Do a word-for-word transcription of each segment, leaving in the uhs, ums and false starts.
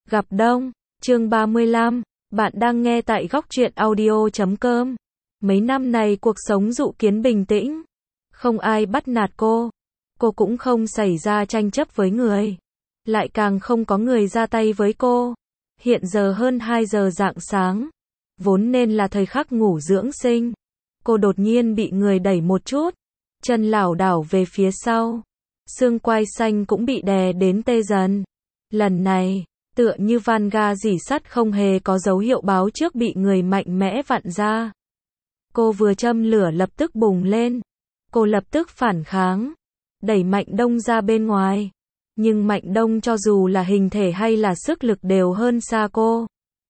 Gặp Đông, chương ba mươi lăm, bạn đang nghe tại góc truyện audio chấm com. Mấy năm này cuộc sống Dụ Kiến bình tĩnh, không ai bắt nạt cô, cô cũng không xảy ra tranh chấp với người, lại càng không có người ra tay với cô. Hiện giờ hơn hai giờ rạng sáng, vốn nên là thời khắc ngủ dưỡng sinh, cô đột nhiên bị người đẩy một chút, chân lảo đảo về phía sau, xương quai xanh cũng bị đè đến tê dần. Lần này, tựa như van ga rỉ sắt không hề có dấu hiệu báo trước bị người mạnh mẽ vặn ra. Cô vừa châm lửa lập tức bùng lên. Cô lập tức phản kháng, đẩy Mạnh Đông ra bên ngoài. Nhưng Mạnh Đông cho dù là hình thể hay là sức lực đều hơn xa cô.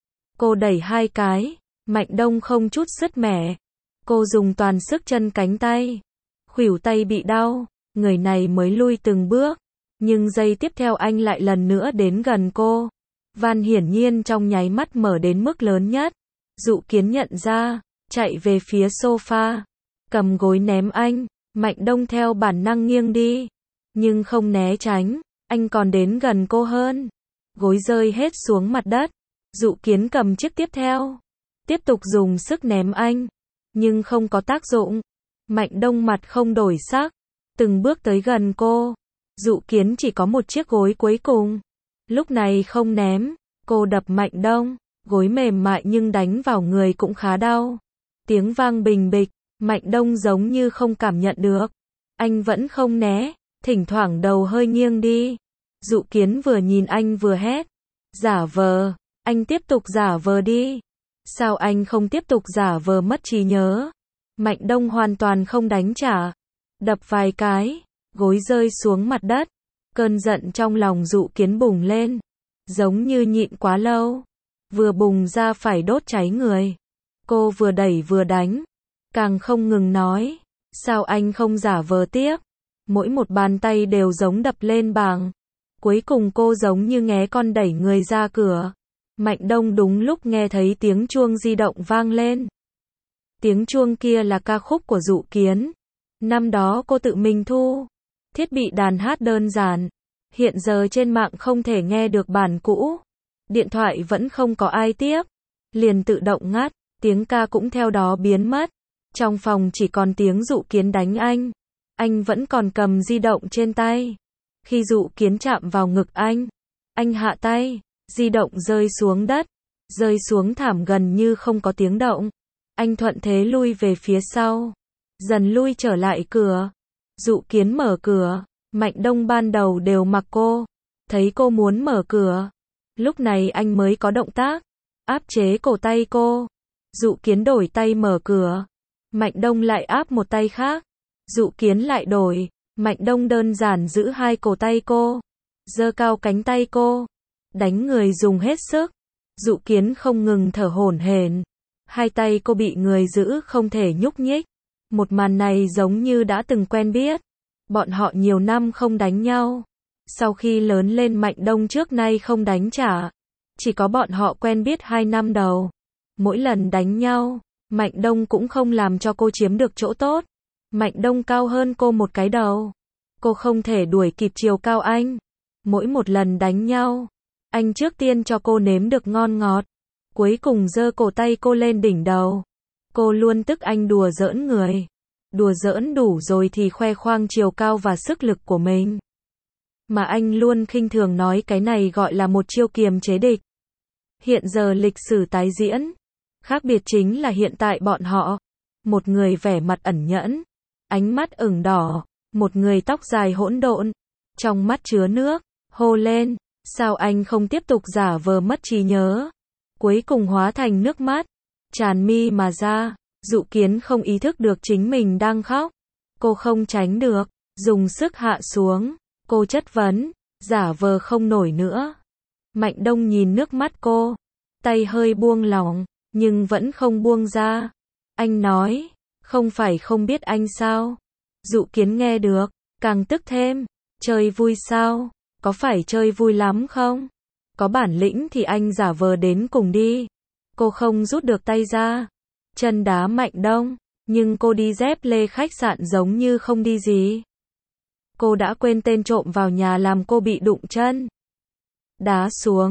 Cô đẩy hai cái, Mạnh Đông không chút sứt mẻ. Cô dùng toàn sức chân cánh tay, khuỷu tay bị đau, người này mới lui từng bước. Nhưng giây tiếp theo anh lại lần nữa đến gần cô. Van hiển nhiên trong nháy mắt mở đến mức lớn nhất. Dụ Kiến nhận ra, chạy về phía sofa, cầm gối ném anh. Mạnh Đông theo bản năng nghiêng đi, nhưng không né tránh, anh còn đến gần cô hơn. Gối rơi hết xuống mặt đất. Dụ Kiến cầm chiếc tiếp theo, tiếp tục dùng sức ném anh, nhưng không có tác dụng. Mạnh Đông mặt không đổi sắc, từng bước tới gần cô. Dụ Kiến chỉ có một chiếc gối cuối cùng, lúc này không ném, cô đập Mạnh Đông, gối mềm mại nhưng đánh vào người cũng khá đau. Tiếng vang bình bịch, Mạnh Đông giống như không cảm nhận được, anh vẫn không né, thỉnh thoảng đầu hơi nghiêng đi. Dụ Kiến vừa nhìn anh vừa hét, giả vờ, anh tiếp tục giả vờ đi. Sao anh không tiếp tục giả vờ mất trí nhớ? Mạnh Đông hoàn toàn không đánh trả, đập vài cái, gối rơi xuống mặt đất. Cơn giận trong lòng Dụ Kiến bùng lên, giống như nhịn quá lâu, vừa bùng ra phải đốt cháy người. Cô vừa đẩy vừa đánh, càng không ngừng nói, sao anh không giả vờ tiếp? Mỗi một bàn tay đều giống đập lên bàn. Cuối cùng cô giống như nghé con đẩy người ra cửa. Mạnh Đông đúng lúc nghe thấy tiếng chuông di động vang lên. Tiếng chuông kia là ca khúc của Dụ Kiến. Năm đó cô tự mình thu thiết bị đàn hát đơn giản, hiện giờ trên mạng không thể nghe được bản cũ, điện thoại vẫn không có ai tiếp, liền tự động ngắt, tiếng ca cũng theo đó biến mất. Trong phòng chỉ còn tiếng Dụ Kiến đánh anh, anh vẫn còn cầm di động trên tay. Khi Dụ Kiến chạm vào ngực anh, anh hạ tay, di động rơi xuống đất, rơi xuống thảm gần như không có tiếng động. Anh thuận thế lui về phía sau, dần lui trở lại cửa. Dụ Kiến mở cửa, Mạnh Đông ban đầu đều mặc cô, thấy cô muốn mở cửa, lúc này anh mới có động tác, áp chế cổ tay cô. Dụ Kiến đổi tay mở cửa, Mạnh Đông lại áp một tay khác. Dụ Kiến lại đổi, Mạnh Đông đơn giản giữ hai cổ tay cô, giơ cao cánh tay cô, đánh người dùng hết sức. Dụ Kiến không ngừng thở hổn hển, hai tay cô bị người giữ không thể nhúc nhích. Một màn này giống như đã từng quen biết. Bọn họ nhiều năm không đánh nhau. Sau khi lớn lên Mạnh Đông trước nay không đánh trả. Chỉ có bọn họ quen biết hai năm đầu. Mỗi lần đánh nhau, Mạnh Đông cũng không làm cho cô chiếm được chỗ tốt. Mạnh Đông cao hơn cô một cái đầu. Cô không thể đuổi kịp chiều cao anh. Mỗi một lần đánh nhau, anh trước tiên cho cô nếm được ngon ngọt, cuối cùng giơ cổ tay cô lên đỉnh đầu. Cô luôn tức anh đùa giỡn người. Đùa giỡn đủ rồi thì khoe khoang chiều cao và sức lực của mình. Mà anh luôn khinh thường nói cái này gọi là một chiêu kiềm chế địch. Hiện giờ lịch sử tái diễn. Khác biệt chính là hiện tại bọn họ. Một người vẻ mặt ẩn nhẫn, ánh mắt ửng đỏ. Một người tóc dài hỗn độn, trong mắt chứa nước, hô lên, sao anh không tiếp tục giả vờ mất trí nhớ? Cuối cùng hóa thành nước mắt, tràn mi mà ra. Dụ Kiến không ý thức được chính mình đang khóc. Cô không tránh được, dùng sức hạ xuống. Cô chất vấn, giả vờ không nổi nữa. Mạnh Đông nhìn nước mắt cô, tay hơi buông lỏng, nhưng vẫn không buông ra. Anh nói, không phải không biết anh sao? Dụ Kiến nghe được, càng tức thêm, chơi vui sao? Có phải chơi vui lắm không? Có bản lĩnh thì anh giả vờ đến cùng đi. Cô không rút được tay ra, chân đá Mạnh Đông, nhưng cô đi dép lê khách sạn giống như không đi gì. Cô đã quên tên trộm vào nhà làm cô bị đụng chân. Đá xuống,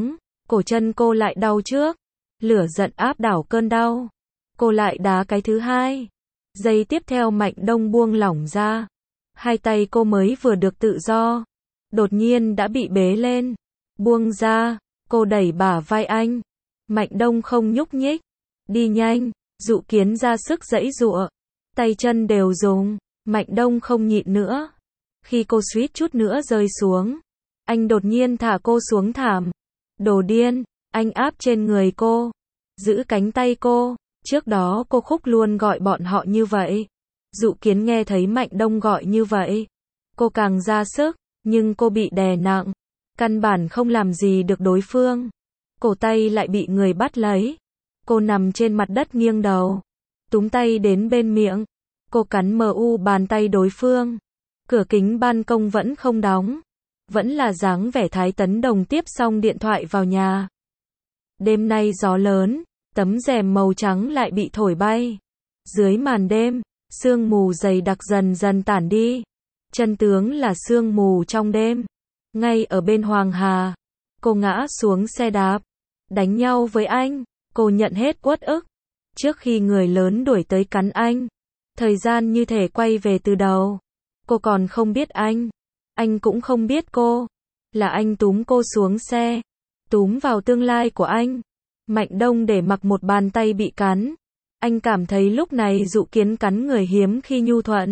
cổ chân cô lại đau trước. Lửa giận áp đảo cơn đau. Cô lại đá cái thứ hai. Giây tiếp theo Mạnh Đông buông lỏng ra. Hai tay cô mới vừa được tự do. Đột nhiên đã bị bế lên. Buông ra, cô đẩy bả vai anh. Mạnh Đông không nhúc nhích. Đi nhanh, Dụ Kiến ra sức giãy giụa. Tay chân đều dùng. Mạnh Đông không nhịn nữa. Khi cô suýt chút nữa rơi xuống, anh đột nhiên thả cô xuống thảm. Đồ điên, anh áp trên người cô. Giữ cánh tay cô. Trước đó cô Khúc luôn gọi bọn họ như vậy. Dụ Kiến nghe thấy Mạnh Đông gọi như vậy. Cô càng ra sức, nhưng cô bị đè nặng. Căn bản không làm gì được đối phương. Cổ tay lại bị người bắt lấy. Cô nằm trên mặt đất nghiêng đầu. Túm tay đến bên miệng. Cô cắn mờ u bàn tay đối phương. Cửa kính ban công vẫn không đóng. Vẫn là dáng vẻ Thái Tấn Đồng tiếp xong điện thoại vào nhà. Đêm nay gió lớn, tấm rèm màu trắng lại bị thổi bay. Dưới màn đêm, sương mù dày đặc dần dần tản đi. Chân tướng là sương mù trong đêm. Ngay ở bên Hoàng Hà, cô ngã xuống xe đạp. Đánh nhau với anh, cô nhận hết uất ức. Trước khi người lớn đuổi tới cắn anh, thời gian như thể quay về từ đầu. Cô còn không biết anh. Anh cũng không biết cô. Là anh túm cô xuống xe. Túm vào tương lai của anh. Mạnh Đông để mặc một bàn tay bị cắn. Anh cảm thấy lúc này Dụ Kiến cắn người hiếm khi nhu thuận.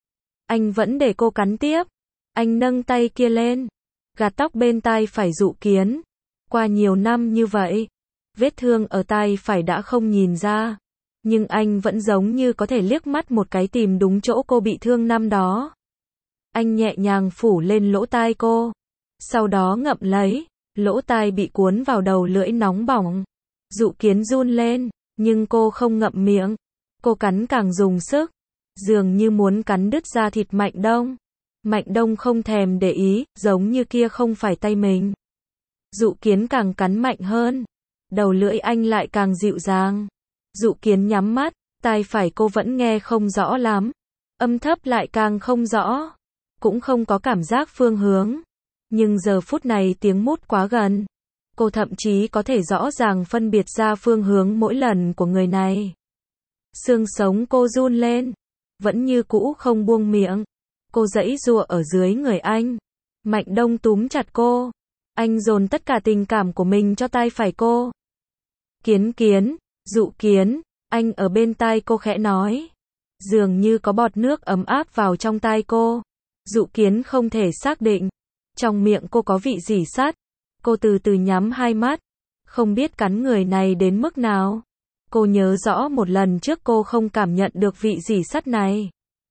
Anh vẫn để cô cắn tiếp. Anh nâng tay kia lên. Gạt tóc bên tai phải Dụ Kiến. Qua nhiều năm như vậy, vết thương ở tai phải đã không nhìn ra. Nhưng anh vẫn giống như có thể liếc mắt một cái tìm đúng chỗ cô bị thương năm đó. Anh nhẹ nhàng phủ lên lỗ tai cô. Sau đó ngậm lấy. Lỗ tai bị cuốn vào đầu lưỡi nóng bỏng. Dụ Kiến run lên, nhưng cô không ngậm miệng. Cô cắn càng dùng sức. Dường như muốn cắn đứt da thịt Mạnh Đông. Mạnh Đông không thèm để ý, giống như kia không phải tay mình. Dụ Kiến càng cắn mạnh hơn. Đầu lưỡi anh lại càng dịu dàng. Dụ Kiến nhắm mắt, tai phải cô vẫn nghe không rõ lắm. Âm thấp lại càng không rõ. Cũng không có cảm giác phương hướng. Nhưng giờ phút này tiếng mút quá gần. Cô thậm chí có thể rõ ràng phân biệt ra phương hướng mỗi lần của người này. Xương sống cô run lên. Vẫn như cũ không buông miệng. Cô giãy giụa ở dưới người anh. Mạnh Đông túm chặt cô. Anh dồn tất cả tình cảm của mình cho tai phải cô. Kiến Kiến, Dụ Kiến, anh ở bên tai cô khẽ nói. Dường như có bọt nước ấm áp vào trong tai cô. Dụ Kiến không thể xác định. Trong miệng cô có vị gì sắt. Cô từ từ nhắm hai mắt. Không biết cắn người này đến mức nào. Cô nhớ rõ một lần trước cô không cảm nhận được vị gì sắt này.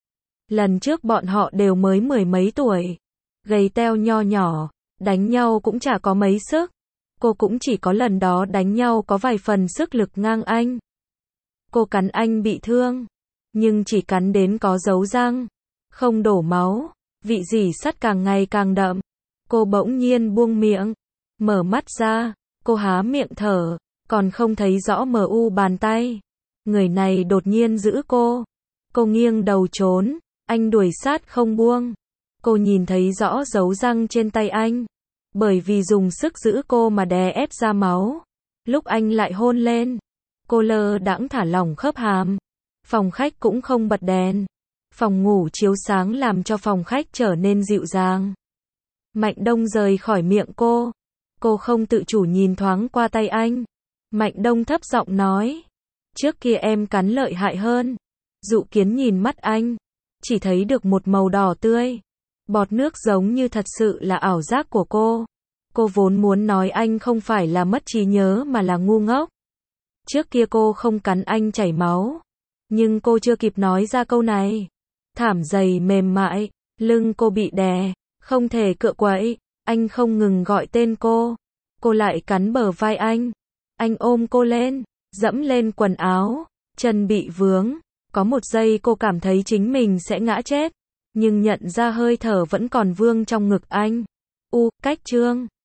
Lần trước bọn họ đều mới mười mấy tuổi. Gầy teo nho nhỏ. Đánh nhau cũng chả có mấy sức. Cô cũng chỉ có lần đó đánh nhau có vài phần sức lực ngang anh. Cô cắn anh bị thương. Nhưng chỉ cắn đến có dấu răng. Không đổ máu. Vị dỉ sắt càng ngày càng đậm. Cô bỗng nhiên buông miệng. Mở mắt ra. Cô há miệng thở. Còn không thấy rõ mờ u bàn tay. Người này đột nhiên giữ cô. Cô nghiêng đầu trốn. Anh đuổi sát không buông. Cô nhìn thấy rõ dấu răng trên tay anh. Bởi vì dùng sức giữ cô mà đè ép ra máu. Lúc anh lại hôn lên. Cô lơ đãng thả lỏng khớp hàm. Phòng khách cũng không bật đèn. Phòng ngủ chiếu sáng làm cho phòng khách trở nên dịu dàng. Mạnh Đông rời khỏi miệng cô. Cô không tự chủ nhìn thoáng qua tay anh. Mạnh Đông thấp giọng nói. Trước kia em cắn lợi hại hơn. Dụ Kiến nhìn mắt anh. Chỉ thấy được một màu đỏ tươi. Bọt nước giống như thật sự là ảo giác của cô. Cô vốn muốn nói anh không phải là mất trí nhớ mà là ngu ngốc. Trước kia cô không cắn anh chảy máu. Nhưng cô chưa kịp nói ra câu này. Thảm dày mềm mại, lưng cô bị đè, không thể cựa quậy. Anh không ngừng gọi tên cô. Cô lại cắn bờ vai anh. Anh ôm cô lên, dẫm lên quần áo, chân bị vướng. Có một giây cô cảm thấy chính mình sẽ ngã chết. Nhưng nhận ra hơi thở vẫn còn vương trong ngực anh. U, cách chương.